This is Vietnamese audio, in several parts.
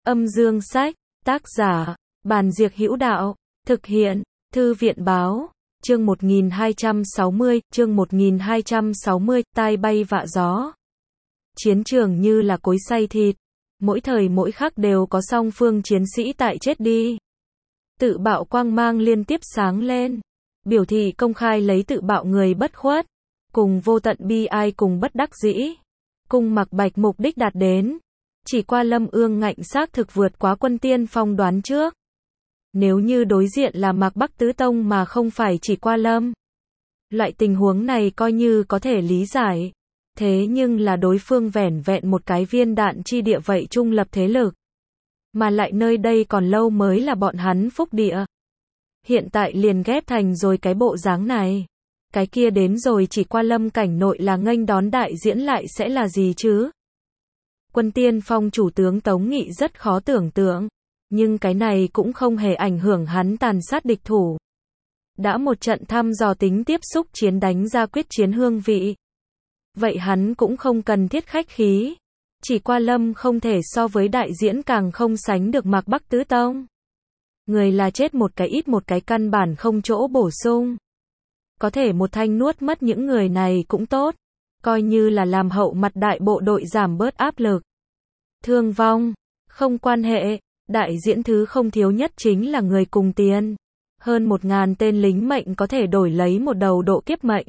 Âm dương sách, tác giả, Bàn Diệc Hữu Đạo, thực hiện, Thư viện báo, chương 1260, tai bay vạ gió. Chiến trường như là cối xay thịt, mỗi thời mỗi khắc đều có song phương chiến sĩ tại chết đi. Tự bạo quang mang liên tiếp sáng lên, biểu thị công khai lấy tự bạo người bất khuất, cùng vô tận bi ai cùng bất đắc dĩ. Cung Mặc Bạch mục đích đạt đến, chỉ qua Lâm Ương Ngạnh xác thực vượt quá Quân Tiên Phong đoán trước. Nếu như đối diện là Mạc Bắc Tứ Tông mà không phải chỉ qua Lâm, loại tình huống này coi như có thể lý giải. Thế nhưng là đối phương vẻn vẹn một cái viên đạn chi địa vậy trung lập thế lực. Mà lại nơi đây còn lâu mới là bọn hắn phúc địa. Hiện tại liền ghép thành rồi cái bộ dáng này. Cái kia đến rồi chỉ qua Lâm cảnh nội là nghênh đón đại diễn lại sẽ là gì chứ? Quân Tiên Phong chủ tướng Tống Nghị rất khó tưởng tượng. Nhưng cái này cũng không hề ảnh hưởng hắn tàn sát địch thủ. Đã một trận thăm dò tính tiếp xúc chiến đánh ra quyết chiến hương vị. Vậy hắn cũng không cần thiết khách khí. Chỉ qua Lâm không thể so với đại diễn càng không sánh được Mạc Bắc Tứ Tông. Người là chết một cái ít một cái căn bản không chỗ bổ sung. Có thể một thanh nuốt mất những người này cũng tốt. Coi như là làm hậu mặt đại bộ đội giảm bớt áp lực. Thương vong, không quan hệ. Đại diễn thứ không thiếu nhất chính là người cùng tiền. Hơn 1000 tên lính mệnh có thể đổi lấy một đầu độ kiếp mệnh.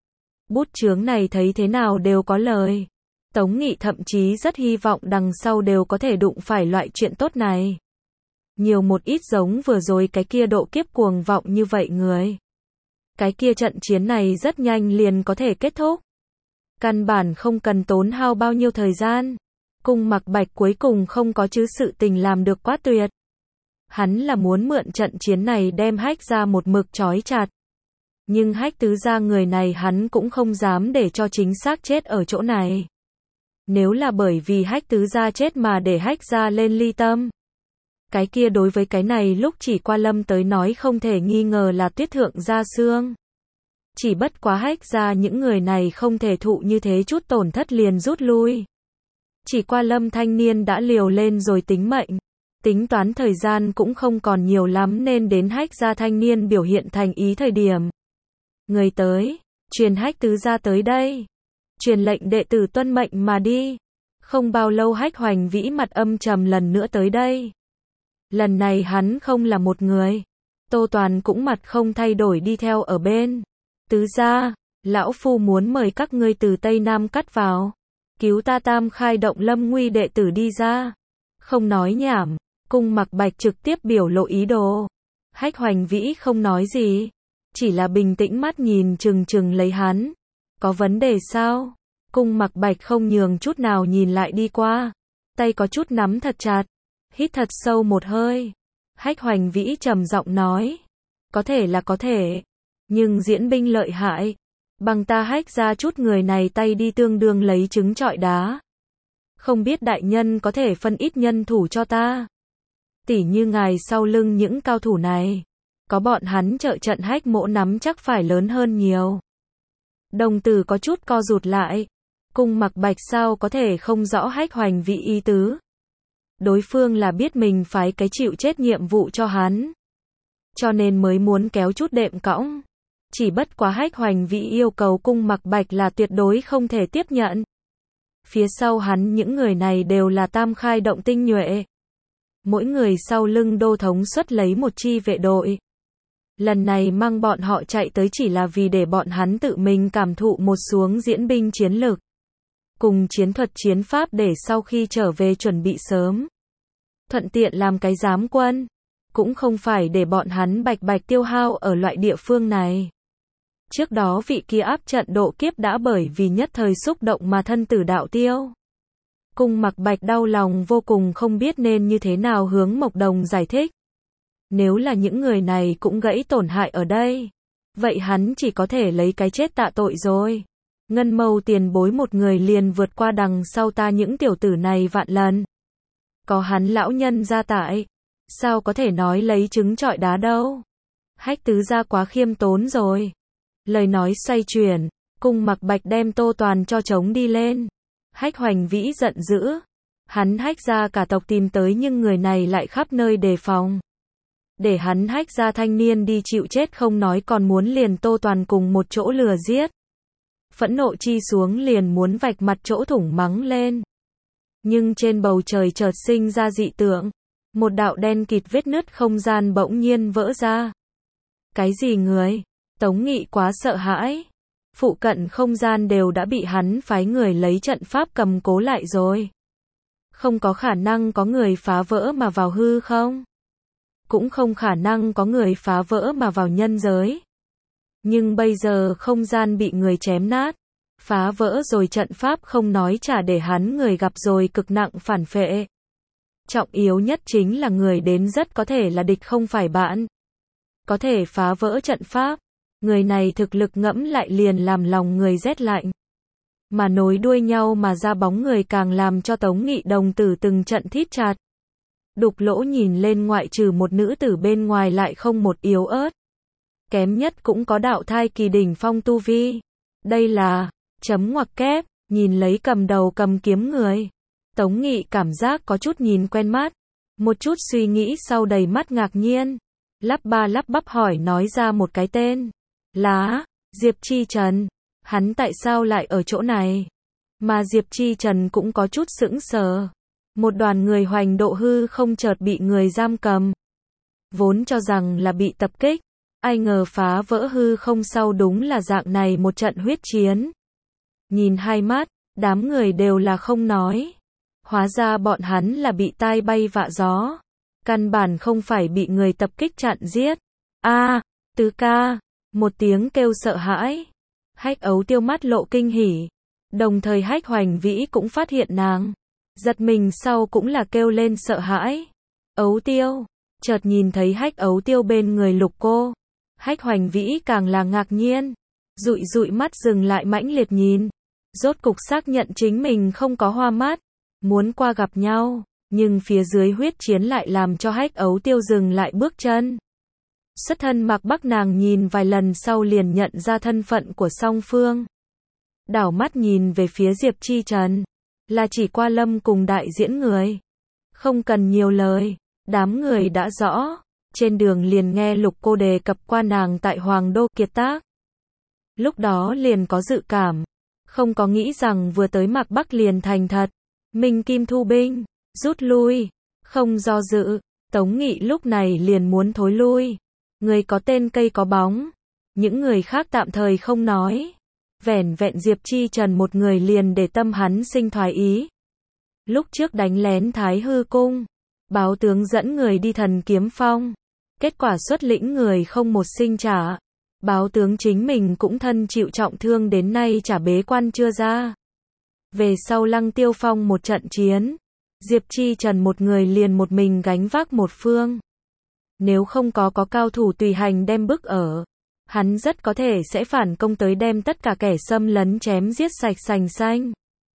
Bút chướng này thấy thế nào đều có lời. Tống Nghị thậm chí rất hy vọng đằng sau đều có thể đụng phải loại chuyện tốt này. Nhiều một ít giống vừa rồi cái kia độ kiếp cuồng vọng như vậy người. Cái kia trận chiến này rất nhanh liền có thể kết thúc. Căn bản không cần tốn hao bao nhiêu thời gian. Cung Mặc Bạch cuối cùng không có chứ sự tình làm được quá tuyệt. Hắn là muốn mượn trận chiến này đem Hách Gia một mực trói chặt. Nhưng Hách Tứ Gia người này hắn cũng không dám để cho chính xác chết ở chỗ này. Nếu là bởi vì Hách Tứ Gia chết mà để Hách Gia lên ly tâm. Cái kia đối với cái này lúc chỉ qua Lâm tới nói không thể nghi ngờ là tuyết thượng gia xương. Chỉ bất quá Hách Gia những người này không thể thụ như thế chút tổn thất liền rút lui. Chỉ qua Lâm thanh niên đã liều lên rồi tính mệnh. Tính toán thời gian cũng không còn nhiều lắm nên đến Hách Gia thanh niên biểu hiện thành ý thời điểm. Người tới, truyền Hách Tứ Gia tới đây. Truyền lệnh đệ tử tuân mệnh mà đi. Không bao lâu Hách Hoành Vĩ mặt âm trầm lần nữa tới đây. Lần này hắn không là một người. Tô Toàn cũng mặt không thay đổi đi theo ở bên. Tứ Gia, lão phu muốn mời các ngươi từ Tây Nam cắt vào. Cứu ta Tam Khai Động Lâm nguy đệ tử đi ra. Không nói nhảm, Cung Mặc Bạch trực tiếp biểu lộ ý đồ. Hách Hoành Vĩ không nói gì, chỉ là bình tĩnh mắt nhìn chừng chừng lấy hắn. Có vấn đề sao? Cung Mặc Bạch không nhường chút nào nhìn lại đi qua. Tay có chút nắm thật chặt. Hít thật sâu một hơi. Hách Hoành Vĩ trầm giọng nói. Có thể là có thể. Nhưng diễn binh lợi hại. Bằng ta Hách ra chút người này tay đi tương đương lấy trứng trọi đá. Không biết đại nhân có thể phân ít nhân thủ cho ta. Tỉ như ngài sau lưng những cao thủ này. Có bọn hắn trợ trận Hách Mỗ nắm chắc phải lớn hơn nhiều. Đồng tử có chút co rụt lại. Cung Mặc Bạch sao có thể không rõ Hách Hoành Vĩ ý tứ. Đối phương là biết mình phải cái chịu chết nhiệm vụ cho hắn. Cho nên mới muốn kéo chút đệm cõng. Chỉ bất quá Hách Hoành Vĩ yêu cầu Cung Mặc Bạch là tuyệt đối không thể tiếp nhận. Phía sau hắn những người này đều là Tam Khai Động tinh nhuệ. Mỗi người sau lưng đô thống xuất lấy một chi vệ đội. Lần này mang bọn họ chạy tới chỉ là vì để bọn hắn tự mình cảm thụ một xuống diễn binh chiến lược. Cùng chiến thuật chiến pháp để sau khi trở về chuẩn bị sớm. Thuận tiện làm cái giám quân. Cũng không phải để bọn hắn bạch bạch tiêu hao ở loại địa phương này. Trước đó vị kia áp trận độ kiếp đã bởi vì nhất thời xúc động mà thân tử đạo tiêu. Cung Mặc Bạch đau lòng vô cùng không biết nên như thế nào hướng Mộc Đồng giải thích. Nếu là những người này cũng gãy tổn hại ở đây. Vậy hắn chỉ có thể lấy cái chết tạ tội rồi. Ngân Mâu tiền bối một người liền vượt qua đằng sau ta những tiểu tử này vạn lần. Có hắn lão nhân gia tại. Sao có thể nói lấy trứng trọi đá đâu. Hách Tứ Gia quá khiêm tốn rồi. Lời nói xoay chuyển, Cung Mặc Bạch đem Tô Toàn cho trống đi lên. Hách Hoành Vĩ giận dữ. Hắn hách gia cả tộc tìm tới nhưng người này lại khắp nơi đề phòng. Để hắn hách gia thanh niên đi chịu chết không nói còn muốn liền Tô Toàn cùng một chỗ lừa giết. Phẫn nộ chi xuống liền muốn vạch mặt chỗ thủng mắng lên. Nhưng trên bầu trời chợt sinh ra dị tượng. Một đạo đen kịt vết nứt không gian bỗng nhiên vỡ ra. Cái gì người? Tống Nghị quá sợ hãi. Phụ cận không gian đều đã bị hắn phái người lấy trận pháp cầm cố lại rồi. Không có khả năng có người phá vỡ mà vào hư không? Cũng không khả năng có người phá vỡ mà vào nhân giới. Nhưng bây giờ không gian bị người chém nát. Phá vỡ rồi trận pháp không nói trả để hắn người gặp rồi cực nặng phản phệ. Trọng yếu nhất chính là người đến rất có thể là địch không phải bạn. Có thể phá vỡ trận pháp. Người này thực lực ngẫm lại liền làm lòng người rét lạnh. Mà nối đuôi nhau mà ra bóng người càng làm cho Tống Nghị đồng tử từng trận thít chặt. Đục lỗ nhìn lên ngoại trừ một nữ tử bên ngoài lại không một yếu ớt. Kém nhất cũng có đạo thai kỳ đỉnh phong tu vi. Đây là, chấm ngoặc kép, nhìn lấy cầm đầu cầm kiếm người. Tống Nghị cảm giác có chút nhìn quen mắt. Một chút suy nghĩ sau đầy mắt ngạc nhiên. Lắp ba lắp bắp hỏi nói ra một cái tên. Là, Diệp Chi Trần. Hắn tại sao lại ở chỗ này? Mà Diệp Chi Trần cũng có chút sững sờ. Một đoàn người hoành độ hư không chợt bị người giam cầm. Vốn cho rằng là bị tập kích. Ai ngờ phá vỡ hư không sau đúng là dạng này một trận huyết chiến. Nhìn hai mắt, đám người đều là không nói. Hóa ra bọn hắn là bị tai bay vạ gió. Căn bản không phải bị người tập kích chặn giết. Tứ ca. Một tiếng kêu sợ hãi. Hách Ấu Tiêu mắt lộ kinh hỉ. Đồng thời Hách Hoành Vĩ cũng phát hiện nàng. Giật mình sau cũng là kêu lên sợ hãi. Ấu Tiêu. Chợt nhìn thấy Hách Ấu Tiêu bên người Lục Cô. Hách Hoành Vĩ càng là ngạc nhiên. Dụi dụi mắt dừng lại mãnh liệt nhìn. Rốt cục xác nhận chính mình không có hoa mắt. Muốn qua gặp nhau. Nhưng phía dưới huyết chiến lại làm cho Hách Ấu Tiêu dừng lại bước chân. Xuất thân Mạc Bắc nàng nhìn vài lần sau liền nhận ra thân phận của song phương. Đảo mắt nhìn về phía Diệp Chi Trần. Là chỉ qua lâm cùng đại diễn người. Không cần nhiều lời. Đám người đã rõ. Trên đường liền nghe Lục Cô đề cập qua nàng tại Hoàng Đô kiệt tác. Lúc đó liền có dự cảm. Không có nghĩ rằng vừa tới Mạc Bắc liền thành thật. Minh Kim thu binh. Rút lui. Không do dự. Tống Nghị lúc này liền muốn thối lui. Người có tên cây có bóng. Những người khác tạm thời không nói. Vẻn vẹn Diệp Chi Trần một người liền để tâm hắn sinh thoái ý. Lúc trước đánh lén Thái Hư Cung. Báo tướng dẫn người đi Thần Kiếm Phong. Kết quả xuất lĩnh người không một sinh trả. Báo tướng chính mình cũng thân chịu trọng thương đến nay chả bế quan chưa ra. Về sau Lăng Tiêu Phong một trận chiến. Diệp Chi Trần một người liền một mình gánh vác một phương. Nếu không có cao thủ tùy hành đem bức ở. Hắn rất có thể sẽ phản công tới đem tất cả kẻ xâm lấn chém giết sạch sành xanh.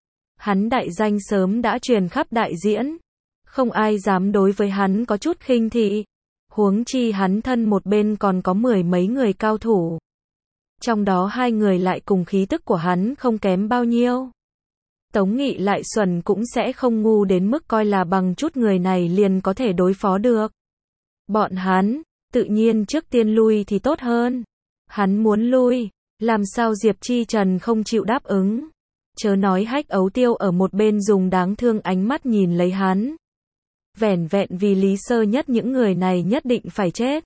Hắn đại danh sớm đã truyền khắp đại diễn. Không ai dám đối với hắn có chút khinh thị. Huống chi hắn thân một bên còn có 10 mấy người cao thủ. Trong đó 2 người lại cùng khí tức của hắn không kém bao nhiêu. Tống Nghị lại xuẩn cũng sẽ không ngu đến mức coi là bằng chút người này liền có thể đối phó được. Bọn hắn, tự nhiên trước tiên lui thì tốt hơn. Hắn muốn lui, làm sao Diệp Chi Trần không chịu đáp ứng. Chớ nói Hách Ấu Tiêu ở một bên dùng đáng thương ánh mắt nhìn lấy hắn. Vẻn vẹn vì lý sơ nhất những người này nhất định phải chết.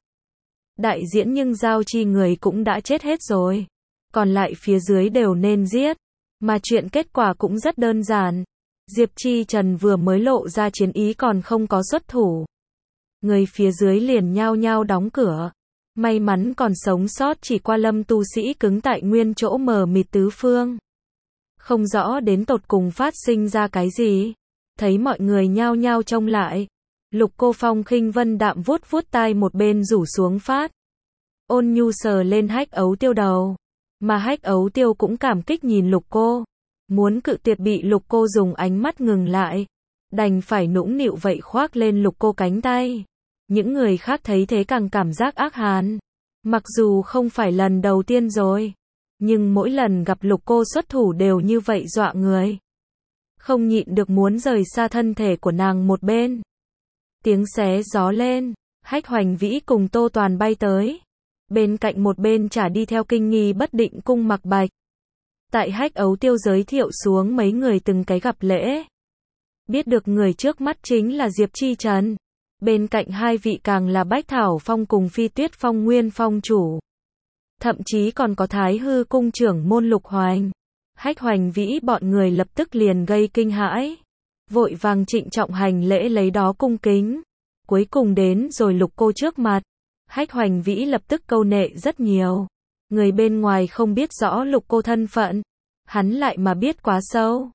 Đại diễn nhưng giao chi người cũng đã chết hết rồi. Còn lại phía dưới đều nên giết. Mà chuyện kết quả cũng rất đơn giản. Diệp Chi Trần vừa mới lộ ra chiến ý còn không có xuất thủ. Người phía dưới liền nhao nhao đóng cửa. May mắn còn sống sót chỉ qua lâm tu sĩ cứng tại nguyên chỗ mờ mịt tứ phương. Không rõ đến tột cùng phát sinh ra cái gì. Thấy mọi người nhao nhao trông lại. Lục Cô phong khinh vân đạm vuốt vuốt tai một bên rủ xuống phát. Ôn nhu sờ lên Hách Ấu Tiêu đầu. Mà Hách Ấu Tiêu cũng cảm kích nhìn Lục Cô. Muốn cự tuyệt bị Lục Cô dùng ánh mắt ngừng lại. Đành phải nũng nịu vậy khoác lên Lục Cô cánh tay. Những người khác thấy thế càng cảm giác ác hàn. Mặc dù không phải lần đầu tiên rồi. Nhưng mỗi lần gặp Lục Cô xuất thủ đều như vậy dọa người. không nhịn được muốn rời xa thân thể của nàng một bên. Tiếng xé gió lên, Hách Hoành Vĩ cùng Tô Toàn bay tới. Bên cạnh một bên chả đi theo kinh nghi bất định Cung Mặc Bạch. Tại Hách Ấu Tiêu giới thiệu xuống mấy người từng cái gặp lễ. Biết được người trước mắt chính là Diệp Chi Trần. Bên cạnh hai vị càng là Bách Thảo Phong cùng Phi Tuyết Phong nguyên phong chủ. Thậm chí còn có Thái Hư cung trưởng môn Lục Hoành. Hách Hoành Vĩ bọn người lập tức liền gây kinh hãi. Vội vàng trịnh trọng hành lễ lấy đó cung kính. Cuối cùng đến rồi Lục cô trước mặt. Hách Hoành Vĩ lập tức câu nệ rất nhiều. Người bên ngoài không biết rõ Lục cô thân phận. Hắn lại mà biết quá sâu.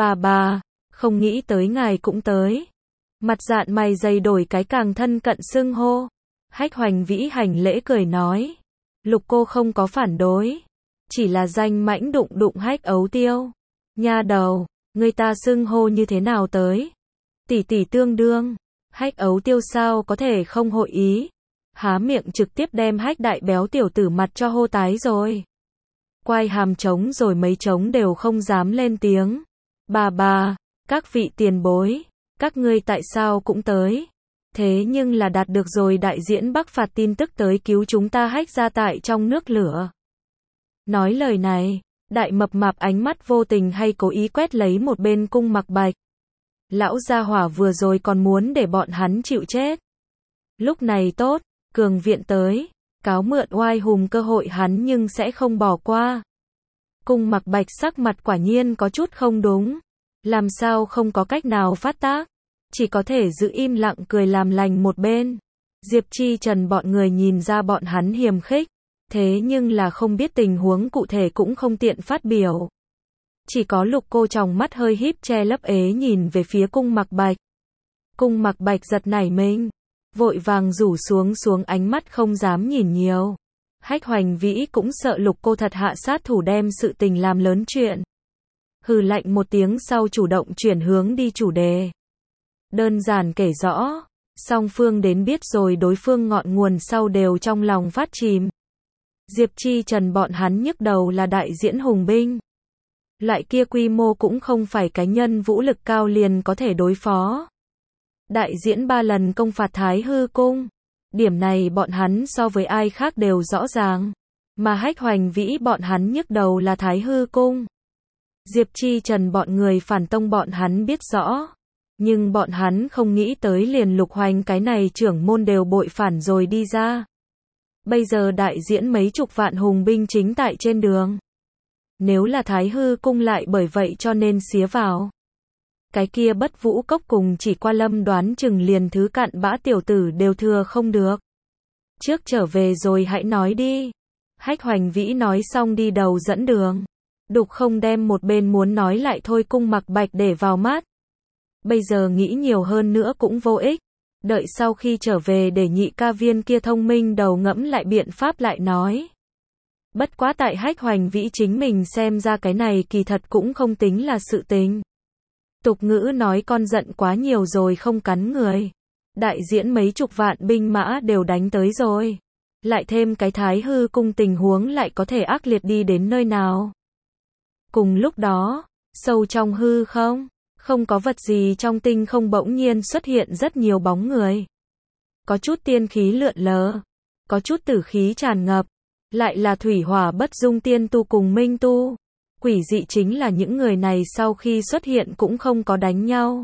Bà, không nghĩ tới ngài cũng tới. Mặt dạn mày dày đổi cái càng thân cận xưng hô. Hách Hoành Vĩ hành lễ cười nói. Lục cô không có phản đối. Chỉ là danh mãnh đụng đụng Hách Ấu Tiêu. Nha đầu, người ta xưng hô như thế nào tới? Tỷ tỷ tương đương. Hách Ấu Tiêu sao có thể không hội ý. Há miệng trực tiếp đem Hách đại béo tiểu tử mặt cho hô tái rồi. Quay hàm trống rồi mấy trống đều không dám lên tiếng. Bà, các vị tiền bối, các ngươi tại sao cũng tới? Thế nhưng là đạt được rồi đại diễn Bắc phạt tin tức tới cứu chúng ta Hách gia tại trong nước lửa. Nói lời này, đại mập mạp ánh mắt vô tình hay cố ý quét lấy một bên Cung Mặc Bạch. Lão gia hỏa vừa rồi còn muốn để bọn hắn chịu chết. Lúc này tốt, cường viện tới, cáo mượn oai hùng cơ hội hắn nhưng sẽ không bỏ qua. Cung Mặc Bạch sắc mặt quả nhiên có chút không đúng. Làm sao không có cách nào phát tác. Chỉ có thể giữ im lặng cười làm lành một bên. Diệp Chi Trần bọn người nhìn ra bọn hắn hiềm khích. Thế nhưng là không biết tình huống cụ thể cũng không tiện phát biểu. Chỉ có Lục cô tròng mắt hơi híp che lấp ế nhìn về phía Cung Mặc Bạch. Cung Mặc Bạch giật nảy mình. Vội vàng rủ xuống ánh mắt không dám nhìn nhiều. Hách Hoành Vĩ cũng sợ Lục cô thật hạ sát thủ đem sự tình làm lớn chuyện. Hừ lạnh một tiếng sau chủ động chuyển hướng đi chủ đề. Đơn giản kể rõ, song phương đến biết rồi đối phương ngọn nguồn sau đều trong lòng phát chìm. Diệp Chi Trần bọn hắn nhức đầu là đại diễn hùng binh. Loại kia quy mô cũng không phải cá nhân vũ lực cao liền có thể đối phó. Đại diễn 3 lần công phạt Thái Hư cung. Điểm này bọn hắn so với ai khác đều rõ ràng. Mà Hách Hoành Vĩ bọn hắn nhức đầu là Thái Hư cung. Diệp Chi Trần bọn người phản tông bọn hắn biết rõ. Nhưng bọn hắn không nghĩ tới liền Lục Hoành cái này trưởng môn đều bội phản rồi đi ra. Bây giờ đại diễn mấy chục vạn hùng binh chính tại trên đường. Nếu là Thái Hư cung lại bởi vậy cho nên xía vào. Cái kia Bất Vũ Cốc cùng Chỉ Qua Lâm đoán chừng liền thứ cặn bã tiểu tử đều thừa không được. Trước trở về rồi hãy nói đi. Hách Hoành Vĩ nói xong đi đầu dẫn đường. Đục không đem một bên muốn nói lại thôi Cung Mặc Bạch để vào mắt. Bây giờ nghĩ nhiều hơn nữa cũng vô ích. Đợi sau khi trở về để nhị ca viên kia thông minh đầu ngẫm lại biện pháp lại nói. Bất quá tại Hách Hoành Vĩ chính mình xem ra cái này kỳ thật cũng không tính là sự tình. Tục ngữ nói con giận quá nhiều rồi không cắn người. Đại diễn mấy chục vạn binh mã đều đánh tới rồi. Lại thêm cái Thái Hư cung tình huống lại có thể ác liệt đi đến nơi nào. Cùng lúc đó, sâu trong hư không có vật gì trong tinh không bỗng nhiên xuất hiện rất nhiều bóng người. Có chút tiên khí lượn lờ, có chút tử khí tràn ngập, lại là thủy hỏa bất dung tiên tu cùng minh tu. Quỷ dị chính là những người này sau khi xuất hiện cũng không có đánh nhau,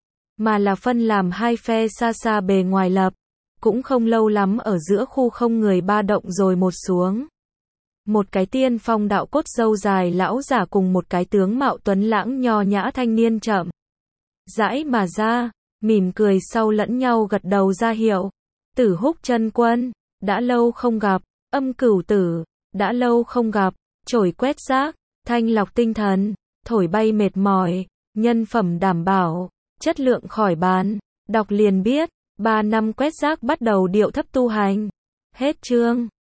mà là phân làm hai phe xa xa bề ngoài lập. Cũng không lâu lắm ở giữa khu không người ba động rồi một xuống. Một cái tiên phong đạo cốt râu dài lão giả cùng một cái tướng mạo tuấn lãng nho nhã thanh niên chậm rãi mà ra, mỉm cười sau lẫn nhau gật đầu ra hiệu. Tử Húc chân quân, đã lâu không gặp. Âm Cửu tử, đã lâu không gặp. Chổi quét rác, thanh lọc tinh thần, thổi bay mệt mỏi, nhân phẩm đảm bảo, chất lượng khỏi bàn. Đọc liền biết, 3 năm quét rác bắt đầu điệu thấp tu hành. Hết chương.